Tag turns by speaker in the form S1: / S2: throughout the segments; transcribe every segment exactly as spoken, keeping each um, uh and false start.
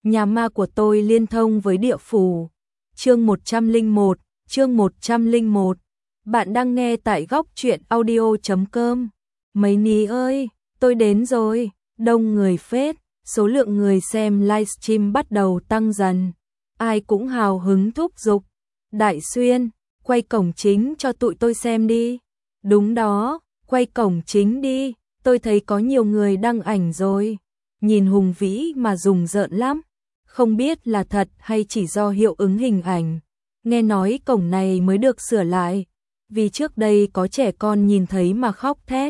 S1: nhà ma của tôi liên thông với địa phủ. Chương một trăm lẻ một, chương một trăm lẻ một. Bạn đang nghe tại góc truyện audio chấm com. Mấy ní ơi, tôi đến rồi, đông người phết, số lượng người xem livestream bắt đầu tăng dần. Ai cũng hào hứng thúc giục. Đại Xuyên, quay cổng chính cho tụi tôi xem đi. Đúng đó, quay cổng chính đi, tôi thấy có nhiều người đăng ảnh rồi. Nhìn hùng vĩ mà rùng rợn lắm. Không biết là thật hay chỉ do hiệu ứng hình ảnh. Nghe nói cổng này mới được sửa lại. Vì trước đây có trẻ con nhìn thấy mà khóc thét.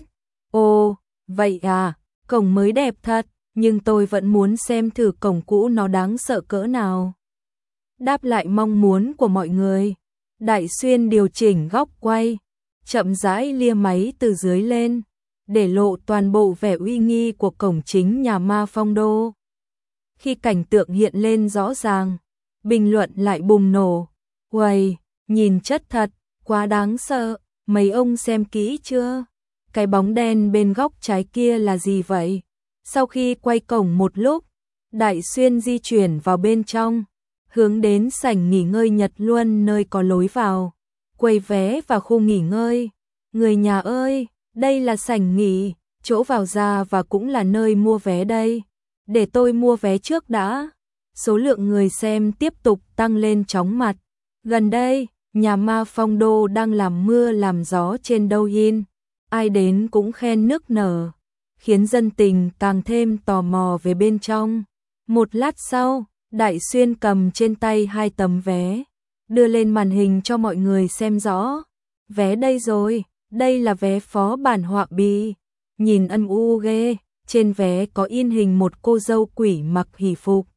S1: Ồ, vậy à, cổng mới đẹp thật, nhưng tôi vẫn muốn xem thử cổng cũ nó đáng sợ cỡ nào. Đáp lại mong muốn của mọi người, Đại Xuyên điều chỉnh góc quay, chậm rãi lia máy từ dưới lên, để lộ toàn bộ vẻ uy nghi của cổng chính nhà ma Phong Đô. Khi cảnh tượng hiện lên rõ ràng, bình luận lại bùng nổ. Uầy, nhìn chất thật, quá đáng sợ, mấy ông xem kỹ chưa? Cái bóng đen bên góc trái kia là gì vậy? Sau khi quay cổng một lúc, Đại Xuyên di chuyển vào bên trong, hướng đến sảnh nghỉ ngơi Nhật Luân nơi có lối vào, quầy vé và khu nghỉ ngơi. Người nhà ơi, đây là sảnh nghỉ, chỗ vào ra và cũng là nơi mua vé đây. Để tôi mua vé trước đã. Số lượng người xem tiếp tục tăng lên chóng mặt. Gần đây, nhà ma Phong Đô đang làm mưa làm gió trên Douyin. Ai đến cũng khen nức nở, khiến dân tình càng thêm tò mò về bên trong. Một lát sau, Đại Xuyên cầm trên tay hai tấm vé, đưa lên màn hình cho mọi người xem rõ. Vé đây rồi, đây là vé phó bản họa bì. Nhìn âm u ghê, trên vé có in hình một cô dâu quỷ mặc hỷ phục.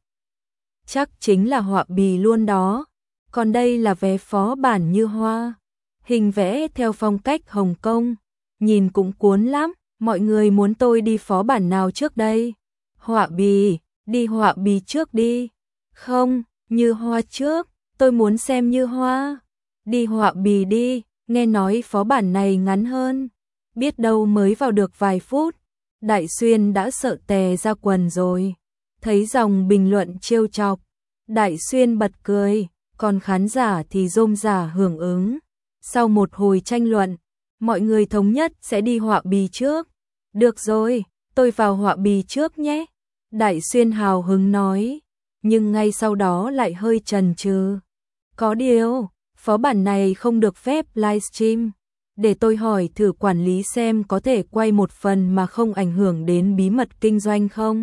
S1: Chắc chính là họa bì luôn đó. Còn đây là vé phó bản Như Hoa. Hình vẽ theo phong cách Hồng Kông. Nhìn cũng cuốn lắm. Mọi người muốn tôi đi phó bản nào trước đây? Họa bì, đi họa bì trước đi. Không, Như Hoa trước, tôi muốn xem Như Hoa. Đi họa bì đi, nghe nói phó bản này ngắn hơn. Biết đâu mới vào được vài phút, Đại Xuyên đã sợ tè ra quần rồi. Thấy dòng bình luận trêu chọc, Đại Xuyên bật cười, còn khán giả thì rôm rả hưởng ứng. Sau một hồi tranh luận, mọi người thống nhất sẽ đi họa bì trước. Được rồi, tôi vào họa bì trước nhé. Đại Xuyên hào hứng nói, nhưng ngay sau đó lại hơi chần chừ. Có điều, phó bản này không được phép livestream. Để tôi hỏi thử quản lý xem có thể quay một phần mà không ảnh hưởng đến bí mật kinh doanh không?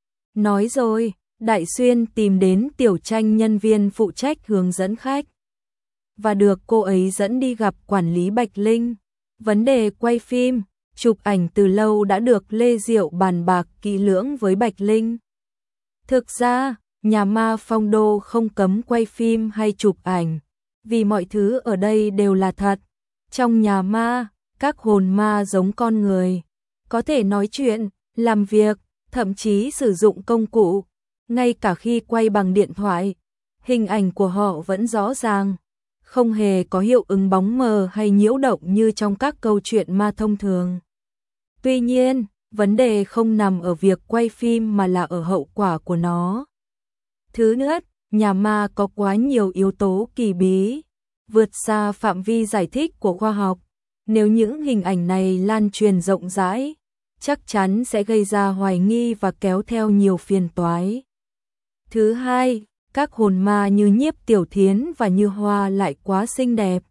S1: Nói rồi, Đại Xuyên tìm đến Tiểu Tranh, nhân viên phụ trách hướng dẫn khách. Và được cô ấy dẫn đi gặp quản lý Bạch Linh. Vấn đề quay phim, chụp ảnh từ lâu đã được Lê Diệu bàn bạc kỹ lưỡng với Bạch Linh. Thực ra, nhà ma Phong Đô không cấm quay phim hay chụp ảnh, vì mọi thứ ở đây đều là thật. Trong nhà ma, các hồn ma giống con người, có thể nói chuyện, làm việc, thậm chí sử dụng công cụ. Ngay cả khi quay bằng điện thoại, hình ảnh của họ vẫn rõ ràng, không hề có hiệu ứng bóng mờ hay nhiễu động như trong các câu chuyện ma thông thường. Tuy nhiên, vấn đề không nằm ở việc quay phim mà là ở hậu quả của nó. Thứ nhất, nhà ma có quá nhiều yếu tố kỳ bí, vượt xa phạm vi giải thích của khoa học. Nếu những hình ảnh này lan truyền rộng rãi, chắc chắn sẽ gây ra hoài nghi và kéo theo nhiều phiền toái. Thứ hai, các hồn ma như Nhiếp Tiểu Thiến và Như Hoa lại quá xinh đẹp.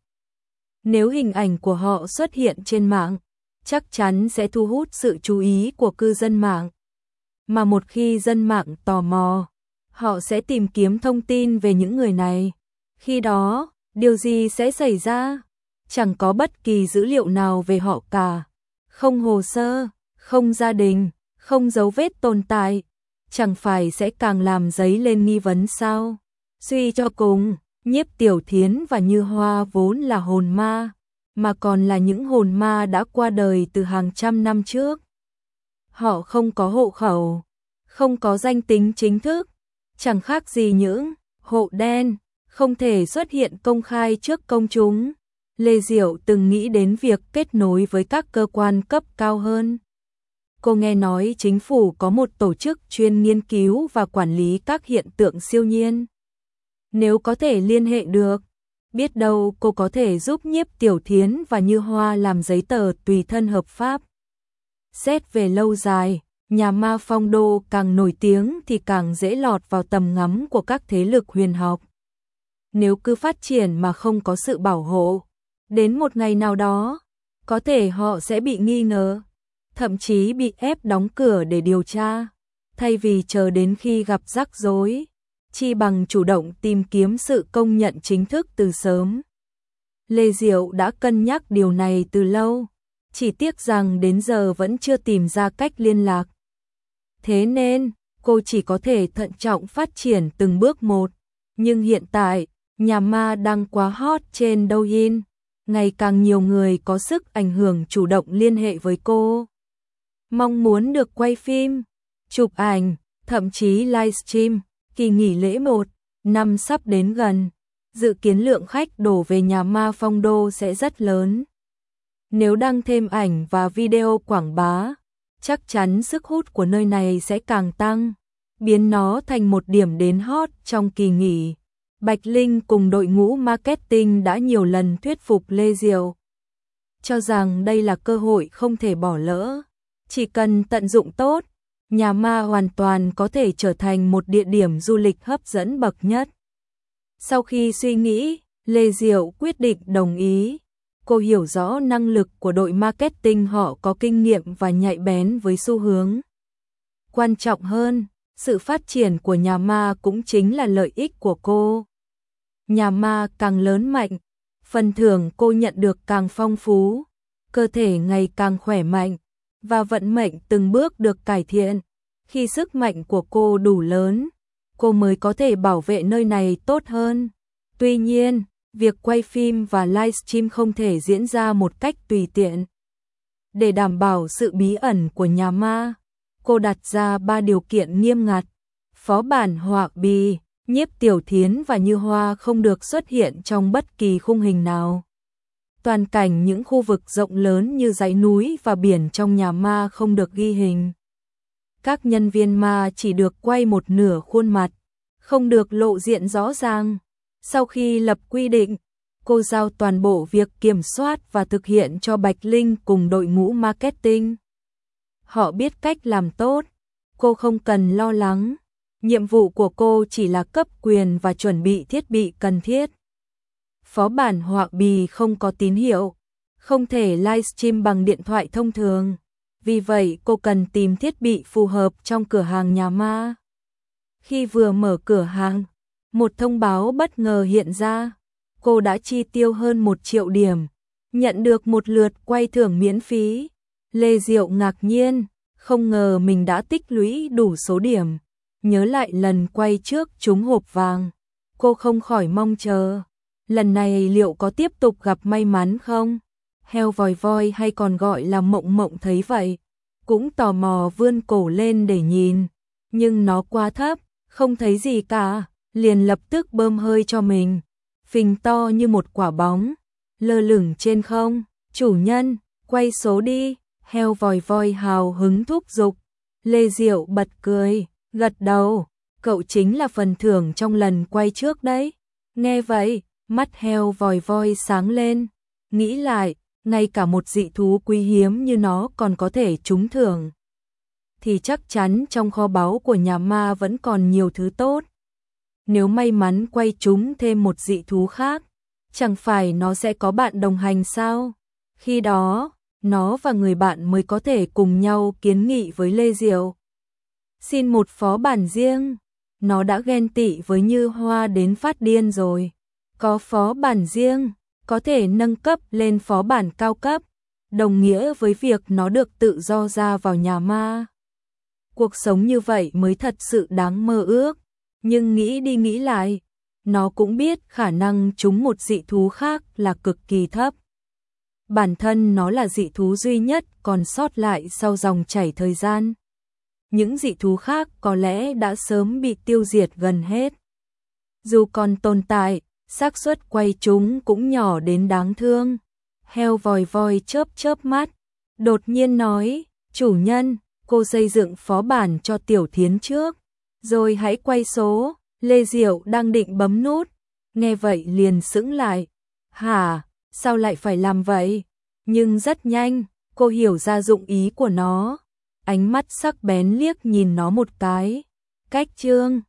S1: Nếu hình ảnh của họ xuất hiện trên mạng, chắc chắn sẽ thu hút sự chú ý của cư dân mạng. Mà một khi dân mạng tò mò, họ sẽ tìm kiếm thông tin về những người này. Khi đó, điều gì sẽ xảy ra? Chẳng có bất kỳ dữ liệu nào về họ cả. Không hồ sơ, không gia đình, không dấu vết tồn tại. Chẳng phải sẽ càng làm dấy lên nghi vấn sao? Suy cho cùng, Nhiếp Tiểu Thiến và Như Hoa vốn là hồn ma, mà còn là những hồn ma đã qua đời từ hàng trăm năm trước. Họ không có hộ khẩu, không có danh tính chính thức, chẳng khác gì những hộ đen, không thể xuất hiện công khai trước công chúng. Lê Diệu từng nghĩ đến việc kết nối với các cơ quan cấp cao hơn. Cô nghe nói chính phủ có một tổ chức chuyên nghiên cứu và quản lý các hiện tượng siêu nhiên. Nếu có thể liên hệ được, biết đâu cô có thể giúp Nhiếp Tiểu Thiến và Như Hoa làm giấy tờ tùy thân hợp pháp. Xét về lâu dài, nhà ma Phong Đô càng nổi tiếng thì càng dễ lọt vào tầm ngắm của các thế lực huyền học. Nếu cứ phát triển mà không có sự bảo hộ, đến một ngày nào đó, có thể họ sẽ bị nghi ngờ, thậm chí bị ép đóng cửa để điều tra, thay vì chờ đến khi gặp rắc rối, chi bằng chủ động tìm kiếm sự công nhận chính thức từ sớm. Lê Diệu đã cân nhắc điều này từ lâu, chỉ tiếc rằng đến giờ vẫn chưa tìm ra cách liên lạc. Thế nên, cô chỉ có thể thận trọng phát triển từng bước một, nhưng hiện tại, nhà ma đang quá hot trên Douyin, ngày càng nhiều người có sức ảnh hưởng chủ động liên hệ với cô. Mong muốn được quay phim, chụp ảnh, thậm chí livestream. Kỳ nghỉ lễ một năm sắp đến gần, dự kiến lượng khách đổ về nhà ma Phong Đô sẽ rất lớn. Nếu đăng thêm ảnh và video quảng bá, chắc chắn sức hút của nơi này sẽ càng tăng, biến nó thành một điểm đến hot trong kỳ nghỉ. Bạch Linh cùng đội ngũ marketing đã nhiều lần thuyết phục Lê Diệu, cho rằng đây là cơ hội không thể bỏ lỡ, chỉ cần tận dụng tốt, nhà ma hoàn toàn có thể trở thành một địa điểm du lịch hấp dẫn bậc nhất. Sau khi suy nghĩ, Lê Diệu quyết định đồng ý. Cô hiểu rõ năng lực của đội marketing, họ có kinh nghiệm và nhạy bén với xu hướng. Quan trọng hơn, sự phát triển của nhà ma cũng chính là lợi ích của cô. Nhà ma càng lớn mạnh, phần thưởng cô nhận được càng phong phú, cơ thể ngày càng khỏe mạnh, và vận mệnh từng bước được cải thiện. Khi sức mạnh của cô đủ lớn, cô mới có thể bảo vệ nơi này tốt hơn. Tuy nhiên, việc quay phim và livestream không thể diễn ra một cách tùy tiện. Để đảm bảo sự bí ẩn của nhà ma, cô đặt ra ba điều kiện nghiêm ngặt. Phó bản họa bì, Nhiếp Tiểu Thiến và Như Hoa không được xuất hiện trong bất kỳ khung hình nào. Toàn cảnh những khu vực rộng lớn như dãy núi và biển trong nhà ma không được ghi hình. Các nhân viên ma chỉ được quay một nửa khuôn mặt, không được lộ diện rõ ràng. Sau khi lập quy định, cô giao toàn bộ việc kiểm soát và thực hiện cho Bạch Linh cùng đội ngũ marketing. Họ biết cách làm tốt, cô không cần lo lắng. Nhiệm vụ của cô chỉ là cấp quyền và chuẩn bị thiết bị cần thiết. Phó bản họa bì không có tín hiệu, không thể livestream bằng điện thoại thông thường. Vì vậy cô cần tìm thiết bị phù hợp trong cửa hàng nhà ma. Khi vừa mở cửa hàng, một thông báo bất ngờ hiện ra. Cô đã chi tiêu hơn một triệu điểm, nhận được một lượt quay thưởng miễn phí. Lê Diệu ngạc nhiên, không ngờ mình đã tích lũy đủ số điểm. Nhớ lại lần quay trước trúng hộp vàng, cô không khỏi mong chờ. Lần này liệu có tiếp tục gặp may mắn không? Heo vòi voi hay còn gọi là mộng mộng thấy vậy, cũng tò mò vươn cổ lên để nhìn. Nhưng nó quá thấp, không thấy gì cả, liền lập tức bơm hơi cho mình. Phình to như một quả bóng, lơ lửng trên không. Chủ nhân, quay số đi, heo vòi voi hào hứng thúc giục. Lê Diệu bật cười, gật đầu, cậu chính là phần thưởng trong lần quay trước đấy. Nghe vậy, mắt heo vòi voi sáng lên, nghĩ lại, ngay cả một dị thú quý hiếm như nó còn có thể trúng thưởng, thì chắc chắn trong kho báu của nhà ma vẫn còn nhiều thứ tốt. Nếu may mắn quay trúng thêm một dị thú khác, chẳng phải nó sẽ có bạn đồng hành sao? Khi đó, nó và người bạn mới có thể cùng nhau kiến nghị với Lê Diệu. Xin một phó bản riêng, nó đã ghen tị với Như Hoa đến phát điên rồi. Có phó bản riêng, có thể nâng cấp lên phó bản cao cấp, đồng nghĩa với việc nó được tự do ra vào nhà ma. Cuộc sống như vậy mới thật sự đáng mơ ước, nhưng nghĩ đi nghĩ lại, nó cũng biết khả năng trúng một dị thú khác là cực kỳ thấp. Bản thân nó là dị thú duy nhất còn sót lại sau dòng chảy thời gian. Những dị thú khác có lẽ đã sớm bị tiêu diệt gần hết. Dù còn tồn tại, xác suất quay chúng cũng nhỏ đến đáng thương. Heo vòi voi chớp chớp mắt, đột nhiên nói, chủ nhân, cô xây dựng phó bản cho Tiểu Thiến trước, rồi hãy quay số. Lê Diệu đang định bấm nút, nghe vậy liền sững lại. Hả, sao lại phải làm vậy? Nhưng rất nhanh, cô hiểu ra dụng ý của nó. Ánh mắt sắc bén liếc nhìn nó một cái. Cách chương